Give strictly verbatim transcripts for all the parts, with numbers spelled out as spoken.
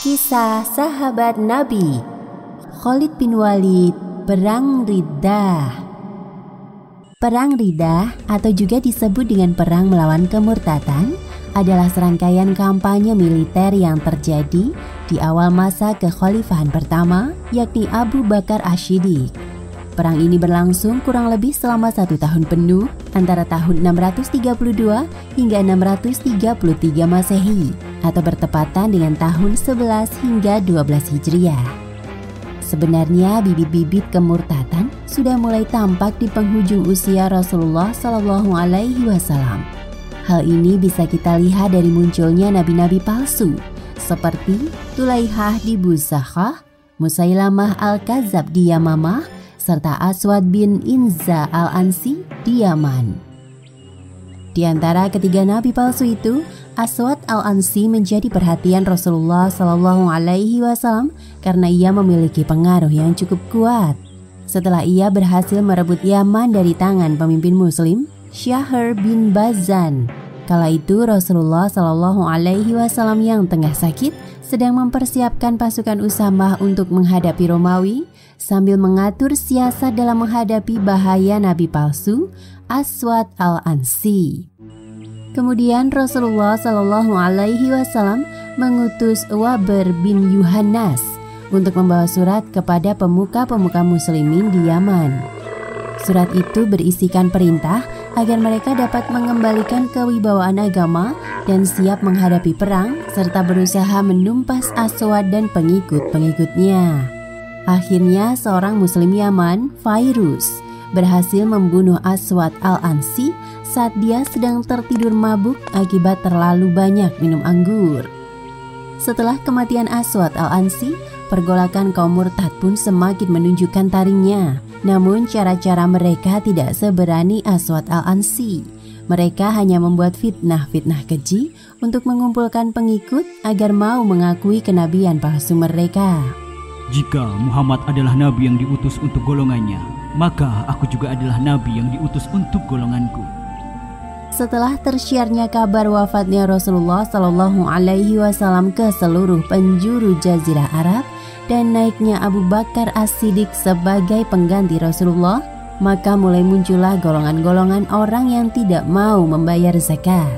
Kisah sahabat Nabi Khalid bin Walid, Perang Riddah. Perang Riddah atau juga disebut dengan perang melawan kemurtadan adalah serangkaian kampanye militer yang terjadi di awal masa kekhalifahan pertama, yakni Abu Bakar Ash-Shiddiq. Perang ini berlangsung kurang lebih selama satu tahun penuh antara tahun enam ratus tiga puluh dua hingga enam ratus tiga puluh tiga Masehi atau bertepatan dengan tahun sebelas hingga dua belas Hijriah. Sebenarnya bibit-bibit kemurtadan sudah mulai tampak di penghujung usia Rasulullah Shallallahu Alaihi Wasallam. Hal ini bisa kita lihat dari munculnya nabi-nabi palsu seperti Tulaihah di Buzakhah, Musailamah al-Kadzab di Yamamah, serta Aswad bin Inza al-Ansi di Yaman. Di antara ketiga nabi palsu itu, Aswad al-Ansi menjadi perhatian Rasulullah Shallallahu Alaihi Wasallam karena ia memiliki pengaruh yang cukup kuat. Setelah ia berhasil merebut Yaman dari tangan pemimpin Muslim, Syahr bin Bazan. Kala itu Rasulullah Shallallahu Alaihi Wasallam yang tengah sakit sedang mempersiapkan pasukan Usamah untuk menghadapi Romawi sambil mengatur siasat dalam menghadapi bahaya nabi palsu Aswad al-Ansi. Kemudian Rasulullah Shallallahu Alaihi Wasallam mengutus Waber bin Yuhannas untuk membawa surat kepada pemuka-pemuka muslimin di Yaman. Surat itu berisikan perintah agar mereka dapat mengembalikan kewibawaan agama dan siap menghadapi perang serta berusaha menumpas Aswad dan pengikut-pengikutnya. Akhirnya seorang muslim Yaman, Fairuz, berhasil membunuh Aswad al-Ansi saat dia sedang tertidur mabuk akibat terlalu banyak minum anggur. Setelah kematian Aswad al-Ansi, pergolakan kaum murtad pun semakin menunjukkan taringnya. Namun cara-cara mereka tidak seberani Aswad al-Ansi. Mereka hanya membuat fitnah-fitnah keji untuk mengumpulkan pengikut agar mau mengakui kenabian palsu mereka. Jika Muhammad adalah nabi yang diutus untuk golongannya, maka aku juga adalah nabi yang diutus untuk golonganku. Setelah tersiarnya kabar wafatnya Rasulullah Shallallahu Alaihi Wasallam ke seluruh penjuru Jazirah Arab dan naiknya Abu Bakar As-Siddiq sebagai pengganti Rasulullah, maka mulai muncullah golongan-golongan orang yang tidak mau membayar zakat.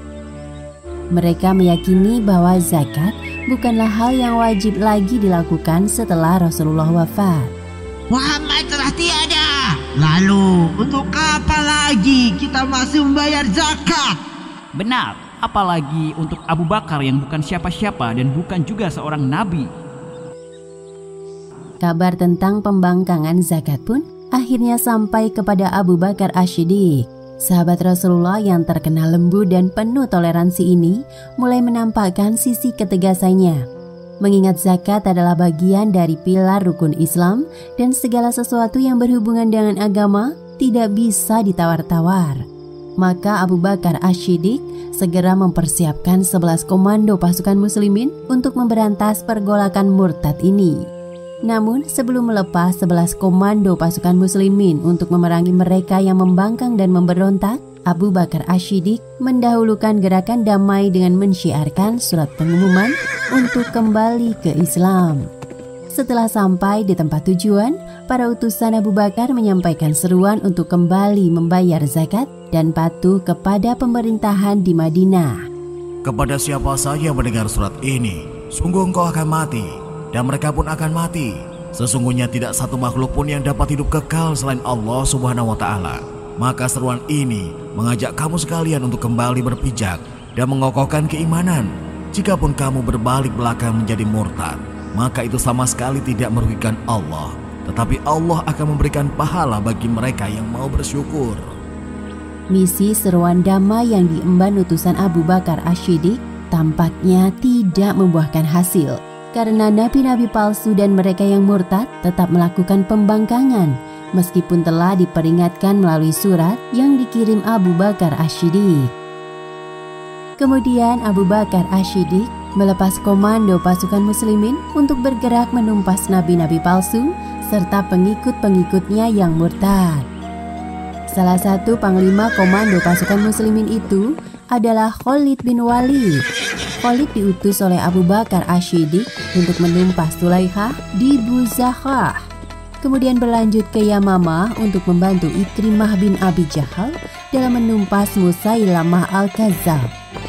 Mereka meyakini bahwa zakat bukanlah hal yang wajib lagi dilakukan setelah Rasulullah wafat. Muhammad telah tiada, lalu untuk apa lagi kita masih membayar zakat? Benar, apalagi untuk Abu Bakar yang bukan siapa-siapa dan bukan juga seorang nabi. Kabar tentang pembangkangan zakat pun akhirnya sampai kepada Abu Bakar Ash-Shiddiq. Sahabat Rasulullah yang terkenal lembut dan penuh toleransi ini mulai menampakkan sisi ketegasannya. Mengingat zakat adalah bagian dari pilar rukun Islam dan segala sesuatu yang berhubungan dengan agama tidak bisa ditawar-tawar. Maka Abu Bakar Ash-Shiddiq segera mempersiapkan sebelas komando pasukan muslimin untuk memberantas pergolakan murtad ini. Namun sebelum melepas sebelas komando pasukan muslimin untuk memerangi mereka yang membangkang dan memberontak, Abu Bakar Ash-Shiddiq mendahulukan gerakan damai dengan mensyiarkan surat pengumuman untuk kembali ke Islam. Setelah sampai di tempat tujuan, para utusan Abu Bakar menyampaikan seruan untuk kembali membayar zakat dan patuh kepada pemerintahan di Madinah. Kepada siapa saja mendengar surat ini, sungguh engkau akan mati, dan mereka pun akan mati. Sesungguhnya tidak satu makhluk pun yang dapat hidup kekal selain Allah Subhanahu wa Ta'ala. Maka seruan ini mengajak kamu sekalian untuk kembali berpijak dan mengokohkan keimanan. Jikapun kamu berbalik belakang menjadi murtad, maka itu sama sekali tidak merugikan Allah, tetapi Allah akan memberikan pahala bagi mereka yang mau bersyukur. Misi seruan damai yang diemban utusan Abu Bakar Ash-Shiddiq tampaknya tidak membuahkan hasil, karena nabi-nabi palsu dan mereka yang murtad tetap melakukan pembangkangan, meskipun telah diperingatkan melalui surat yang dikirim Abu Bakar Ash-Shiddiq. Kemudian Abu Bakar Ash-Shiddiq melepas komando pasukan muslimin untuk bergerak menumpas nabi-nabi palsu serta pengikut-pengikutnya yang murtad. Salah satu panglima komando pasukan muslimin itu adalah Khalid bin Walid. Khalid diutus oleh Abu Bakar Ash-Shiddiq untuk menumpas Tulaikha di Buzakhah. Kemudian berlanjut ke Yamamah untuk membantu Ikrimah bin Abi Jahal dalam menumpas Musailamah Al-Kazzab.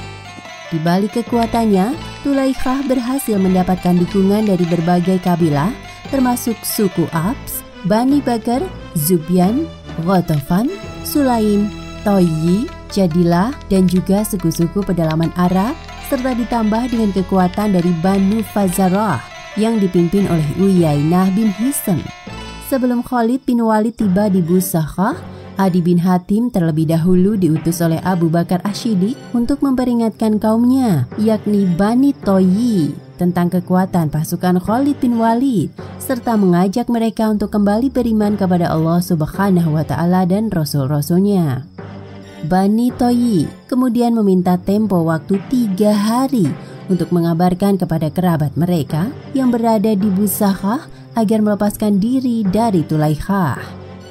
Di balik kekuatannya, Tulaikha berhasil mendapatkan dukungan dari berbagai kabilah, termasuk suku Abs, Bani Bakar, Zubyan, Ghatafan, Sulaim, Toyi, Jadilah, dan juga suku-suku pedalaman Arab, serta ditambah dengan kekuatan dari Banu Fazarah yang dipimpin oleh Uyainah bin Hisn. Sebelum Khalid bin Walid tiba di Buzakhah, Adi bin Hatim terlebih dahulu diutus oleh Abu Bakar Ash-Shiddiq untuk memperingatkan kaumnya, yakni Bani Toyi, tentang kekuatan pasukan Khalid bin Walid, serta mengajak mereka untuk kembali beriman kepada Allah Subhanahu wa Ta'ala dan Rasul-Rasulnya. Bani Toyi kemudian meminta tempo waktu tiga hari untuk mengabarkan kepada kerabat mereka yang berada di Buzakhah agar melepaskan diri dari Tulaikha.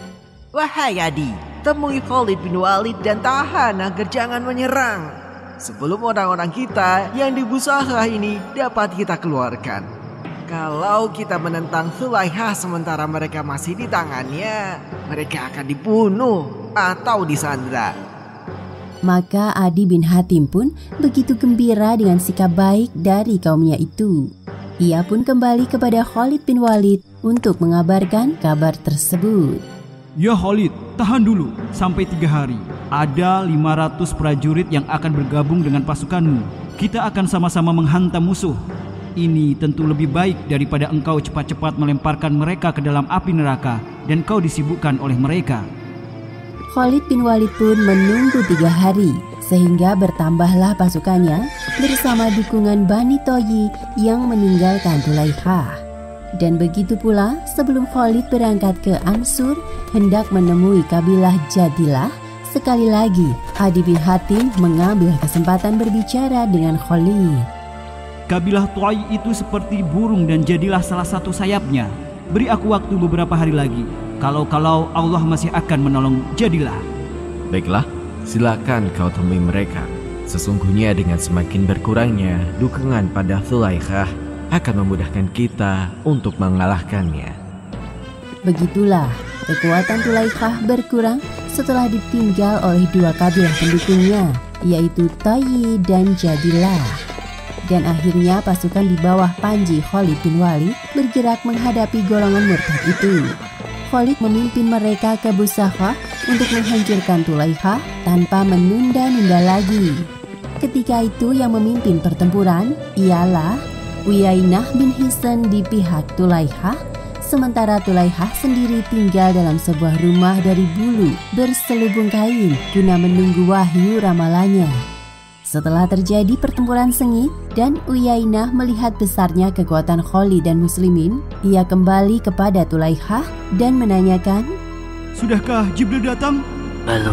Wahai Adi, temui Khalid bin Walid dan tahan agar jangan menyerang sebelum orang-orang kita yang di Buzakhah ini dapat kita keluarkan. Kalau kita menentang Tulaikha sementara mereka masih di tangannya, mereka akan dibunuh atau disandra. Maka Adi bin Hatim pun begitu gembira dengan sikap baik dari kaumnya itu. Ia pun kembali kepada Khalid bin Walid untuk mengabarkan kabar tersebut. Ya Khalid, tahan dulu sampai tiga hari. Ada lima ratus prajurit yang akan bergabung dengan pasukanmu. Kita akan sama-sama menghantam musuh. Ini tentu lebih baik daripada engkau cepat-cepat melemparkan mereka ke dalam api neraka dan kau disibukkan oleh mereka. Khalid bin Walid pun menunggu tiga hari, sehingga bertambahlah pasukannya bersama dukungan Bani Toyi yang meninggalkan Tulaikha. Dan begitu pula sebelum Khalid berangkat ke Ansur hendak menemui kabilah Jadilah, sekali lagi Adi bin Hatim mengambil kesempatan berbicara dengan Khalid. Kabilah Toyi itu seperti burung dan Jadilah salah satu sayapnya. Beri aku waktu beberapa hari lagi. Kalau-kalau Allah masih akan menolong Jadilah. Baiklah, silakan kau temui mereka. Sesungguhnya dengan semakin berkurangnya dukungan pada Tulaikha akan memudahkan kita untuk mengalahkannya. Begitulah kekuatan Tulaikha berkurang setelah ditinggal oleh dua kabilah pendukungnya, yaitu Toyi dan Jadilah. Dan akhirnya pasukan di bawah panji Khalid bin Walid bergerak menghadapi golongan murtad itu. Khalid memimpin mereka ke Buzakhah untuk menghancurkan Tulaikha tanpa menunda-nunda lagi. Ketika itu yang memimpin pertempuran ialah Uyainah bin Hisn di pihak Tulaikha, sementara Tulaikha sendiri tinggal dalam sebuah rumah dari bulu berselubung kain guna menunggu wahyu ramalannya. Setelah terjadi pertempuran sengit dan Uyainah melihat besarnya kekuatan Khalid dan Muslimin, ia kembali kepada Tulaikha dan menanyakan, "Sudahkah Jibril datang?" "Belum."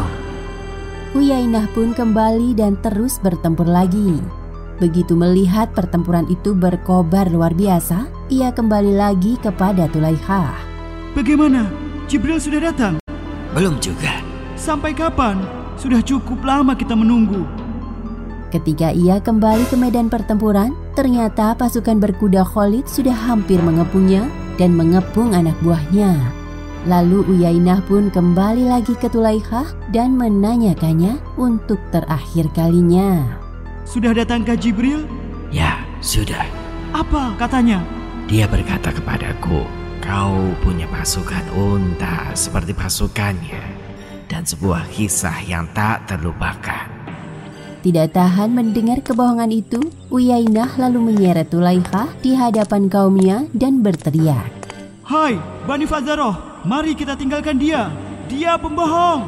Uyainah pun kembali dan terus bertempur lagi. Begitu melihat pertempuran itu berkobar luar biasa, ia kembali lagi kepada Tulaikha. "Bagaimana? Jibril sudah datang?" "Belum juga." "Sampai kapan? Sudah cukup lama kita menunggu." Ketika ia kembali ke medan pertempuran, ternyata pasukan berkuda Khalid sudah hampir mengepungnya dan mengepung anak buahnya. Lalu Uyainah pun kembali lagi ke Tulaikha dan menanyakannya untuk terakhir kalinya. "Sudah datangkah Jibril?" "Ya, sudah." "Apa katanya?" "Dia berkata kepadaku, kau punya pasukan unta seperti pasukannya dan sebuah kisah yang tak terlupakan." Tidak tahan mendengar kebohongan itu, Uyainah lalu menyeret Tulaikha di hadapan kaumnya dan berteriak, "Hai Bani Fazarah, mari kita tinggalkan dia. Dia pembohong."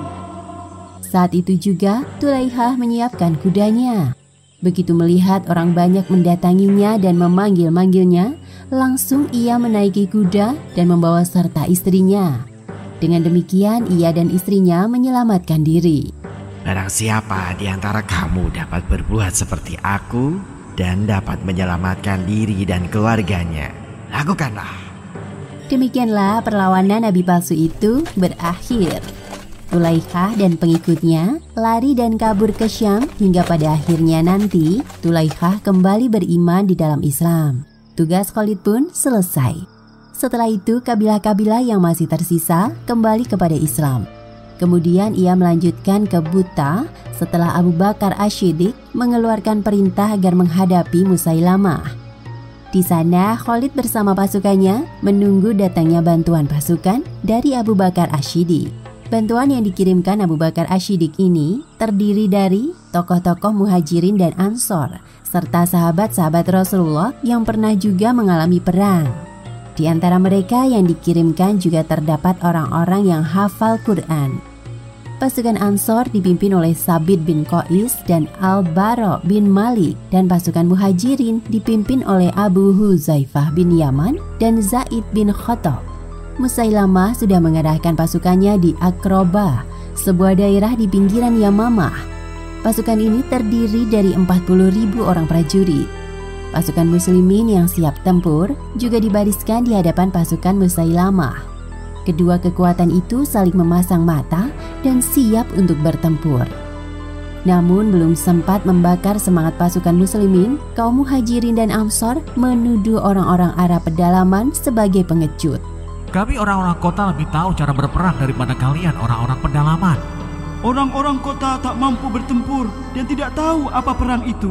Saat itu juga Tulaikha menyiapkan kudanya. Begitu melihat orang banyak mendatanginya dan memanggil-manggilnya, langsung ia menaiki kuda dan membawa serta istrinya. Dengan demikian ia dan istrinya menyelamatkan diri. "Barang siapa di antara kamu dapat berbuat seperti aku dan dapat menyelamatkan diri dan keluarganya, lakukanlah." Demikianlah perlawanan nabi palsu itu berakhir. Tulaikha dan pengikutnya lari dan kabur ke Syam hingga pada akhirnya nanti Tulaikha kembali beriman di dalam Islam. Tugas Khalid pun selesai. Setelah itu kabilah-kabilah yang masih tersisa kembali kepada Islam. Kemudian ia melanjutkan ke Buta setelah Abu Bakar Asy-Syiddiq mengeluarkan perintah agar menghadapi Musailamah. Di sana Khalid bersama pasukannya menunggu datangnya bantuan pasukan dari Abu Bakar Asy-Syiddiq. Bantuan yang dikirimkan Abu Bakar Asy-Syiddiq ini terdiri dari tokoh-tokoh Muhajirin dan Ansor, serta sahabat-sahabat Rasulullah yang pernah juga mengalami perang. Di antara mereka yang dikirimkan juga terdapat orang-orang yang hafal Quran. Pasukan Ansor dipimpin oleh Sabit bin Qais dan Al-Bara bin Malik, dan pasukan Muhajirin dipimpin oleh Abu Huzaifah bin Yaman dan Zaid bin Khattab. Musailamah sudah mengerahkan pasukannya di Aqrabah, sebuah daerah di pinggiran Yamamah. Pasukan ini terdiri dari empat puluh ribu orang prajurit. Pasukan muslimin yang siap tempur juga dibariskan di hadapan pasukan Musailamah. Kedua kekuatan itu saling memasang mata dan siap untuk bertempur. Namun belum sempat membakar semangat pasukan muslimin, kaum Muhajirin dan Ansor menuduh orang-orang Arab pedalaman sebagai pengecut. Kami orang-orang kota lebih tahu cara berperang daripada kalian orang-orang pedalaman. Orang-orang kota tak mampu bertempur dan tidak tahu apa perang itu.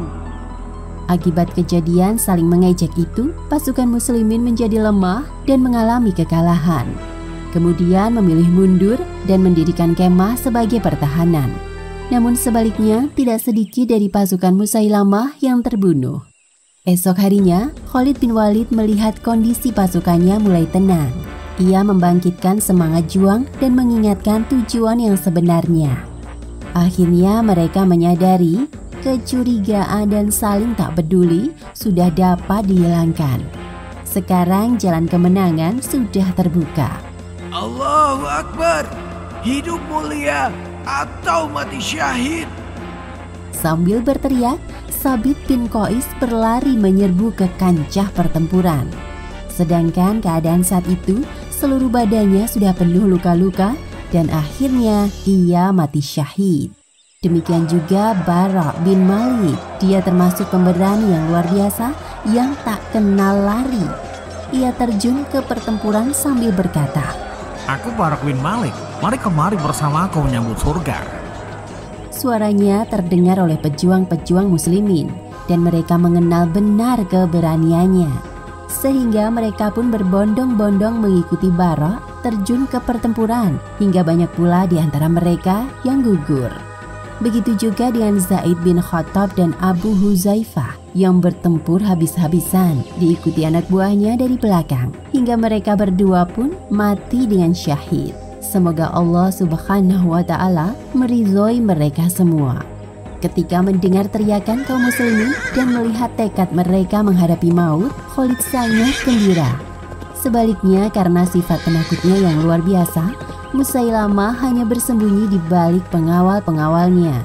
Akibat kejadian saling mengejek itu, pasukan muslimin menjadi lemah dan mengalami kekalahan. Kemudian memilih mundur dan mendirikan kemah sebagai pertahanan. Namun sebaliknya, tidak sedikit dari pasukan Musailamah yang terbunuh. Esok harinya, Khalid bin Walid melihat kondisi pasukannya mulai tenang. Ia membangkitkan semangat juang dan mengingatkan tujuan yang sebenarnya. Akhirnya mereka menyadari kecurigaan dan saling tak peduli sudah dapat dihilangkan. Sekarang jalan kemenangan sudah terbuka. Allahu Akbar, hidup mulia atau mati syahid. Sambil berteriak, Sabit bin Qais berlari menyerbu ke kancah pertempuran. Sedangkan keadaan saat itu, seluruh badannya sudah penuh luka-luka dan akhirnya ia mati syahid. Demikian juga Bara bin Malik, dia termasuk pemberani yang luar biasa yang tak kenal lari. Ia terjun ke pertempuran sambil berkata, Aku Bara bin Malik, mari kemari bersamaku menyambut surga. Suaranya terdengar oleh pejuang-pejuang muslimin dan mereka mengenal benar keberaniannya. Sehingga mereka pun berbondong-bondong mengikuti Bara terjun ke pertempuran hingga banyak pula di antara mereka yang gugur. Begitu juga dengan Zaid bin Khattab dan Abu Huzaifah yang bertempur habis-habisan diikuti anak buahnya dari belakang hingga mereka berdua pun mati dengan syahid. Semoga Allah Subhanahu wa Ta'ala meridhoi mereka semua. Ketika mendengar teriakan kaum muslimin dan melihat tekad mereka menghadapi maut, Khalid sangat gembira. Sebaliknya karena sifat penakutnya yang luar biasa, Musailamah hanya bersembunyi di balik pengawal-pengawalnya.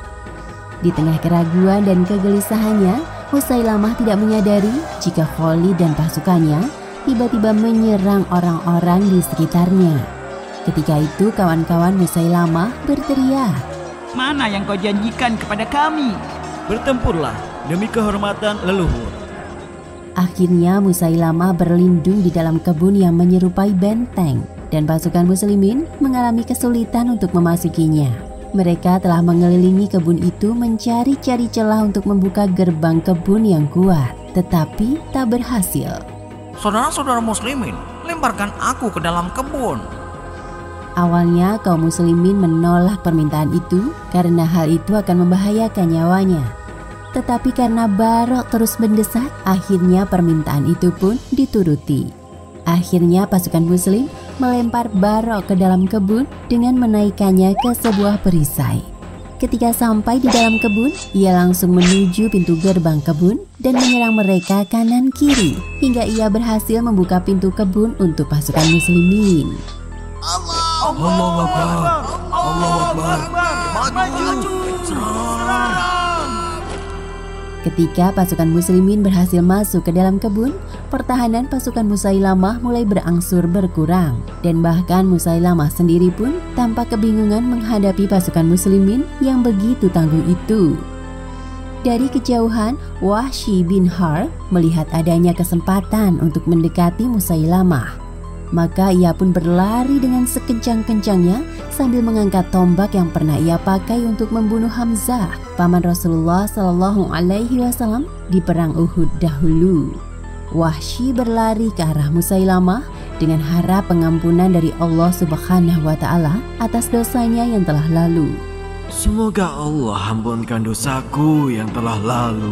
Di tengah keraguan dan kegelisahannya, Musailamah tidak menyadari jika Khalid dan pasukannya tiba-tiba menyerang orang-orang di sekitarnya. Ketika itu kawan-kawan Musailamah berteriak, Mana yang kau janjikan kepada kami? Bertempurlah demi kehormatan leluhur. Akhirnya Musailamah berlindung di dalam kebun yang menyerupai benteng dan pasukan muslimin mengalami kesulitan untuk memasukinya. Mereka telah mengelilingi kebun itu mencari-cari celah untuk membuka gerbang kebun yang kuat, tetapi tak berhasil. Saudara-saudara muslimin, lemparkan aku ke dalam kebun. Awalnya kaum muslimin menolak permintaan itu karena hal itu akan membahayakan nyawanya. Tetapi karena Bara terus mendesak, akhirnya permintaan itu pun dituruti. Akhirnya pasukan muslim melempar Bara ke dalam kebun dengan menaikkannya ke sebuah perisai. Ketika sampai di dalam kebun, ia langsung menuju pintu gerbang kebun dan menyerang mereka kanan kiri hingga ia berhasil membuka pintu kebun untuk pasukan muslimin. Allahu Akbar, Allahu Akbar, maju, serang. Ketika pasukan muslimin berhasil masuk ke dalam kebun, pertahanan pasukan Musailamah mulai berangsur berkurang. Dan bahkan Musailamah sendiri pun tampak kebingungan menghadapi pasukan muslimin yang begitu tangguh itu. Dari kejauhan, Wahsy bin Harb melihat adanya kesempatan untuk mendekati Musailamah. Maka ia pun berlari dengan sekencang-kencangnya sambil mengangkat tombak yang pernah ia pakai untuk membunuh Hamzah, paman Rasulullah Shallallahu Alaihi Wasallam di perang Uhud dahulu. Wahsy berlari ke arah Musailamah dengan harap pengampunan dari Allah Subhanahu Wa Taala atas dosanya yang telah lalu. Semoga Allah ampunkan dosaku yang telah lalu.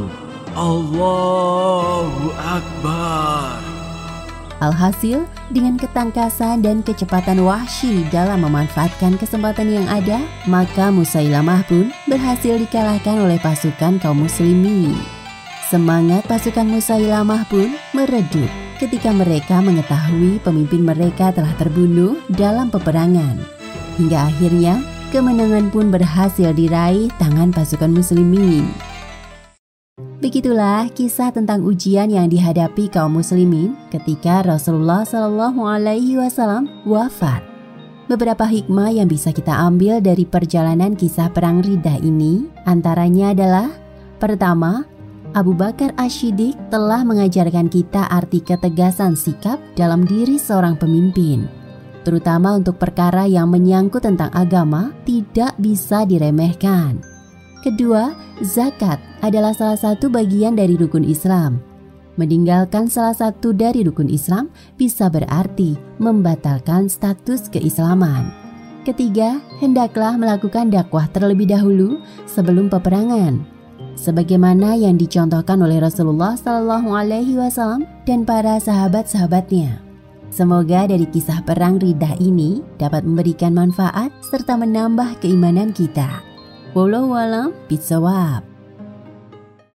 Allahu Akbar. Alhasil, dengan ketangkasan dan kecepatan Wahsy dalam memanfaatkan kesempatan yang ada, maka Musailamah pun berhasil dikalahkan oleh pasukan kaum muslimin. Semangat pasukan Musailamah pun meredup ketika mereka mengetahui pemimpin mereka telah terbunuh dalam peperangan. Hingga akhirnya, kemenangan pun berhasil diraih tangan pasukan muslimin. Begitulah kisah tentang ujian yang dihadapi kaum muslimin ketika Rasulullah Shallallahu Alaihi Wasallam wafat. Beberapa hikmah yang bisa kita ambil dari perjalanan kisah perang Riddah ini antaranya adalah: pertama, Abu Bakar Asy-Syiddiq telah mengajarkan kita arti ketegasan sikap dalam diri seorang pemimpin, terutama untuk perkara yang menyangkut tentang agama tidak bisa diremehkan. Kedua, zakat adalah salah satu bagian dari rukun Islam. Meninggalkan salah satu dari rukun Islam bisa berarti membatalkan status keislaman. Ketiga, hendaklah melakukan dakwah terlebih dahulu sebelum peperangan, sebagaimana yang dicontohkan oleh Rasulullah Shallallahu Alaihi Wasallam dan para sahabat-sahabatnya. Semoga dari kisah perang Riddah ini dapat memberikan manfaat serta menambah keimanan kita. Wallahu a'lam bishawab.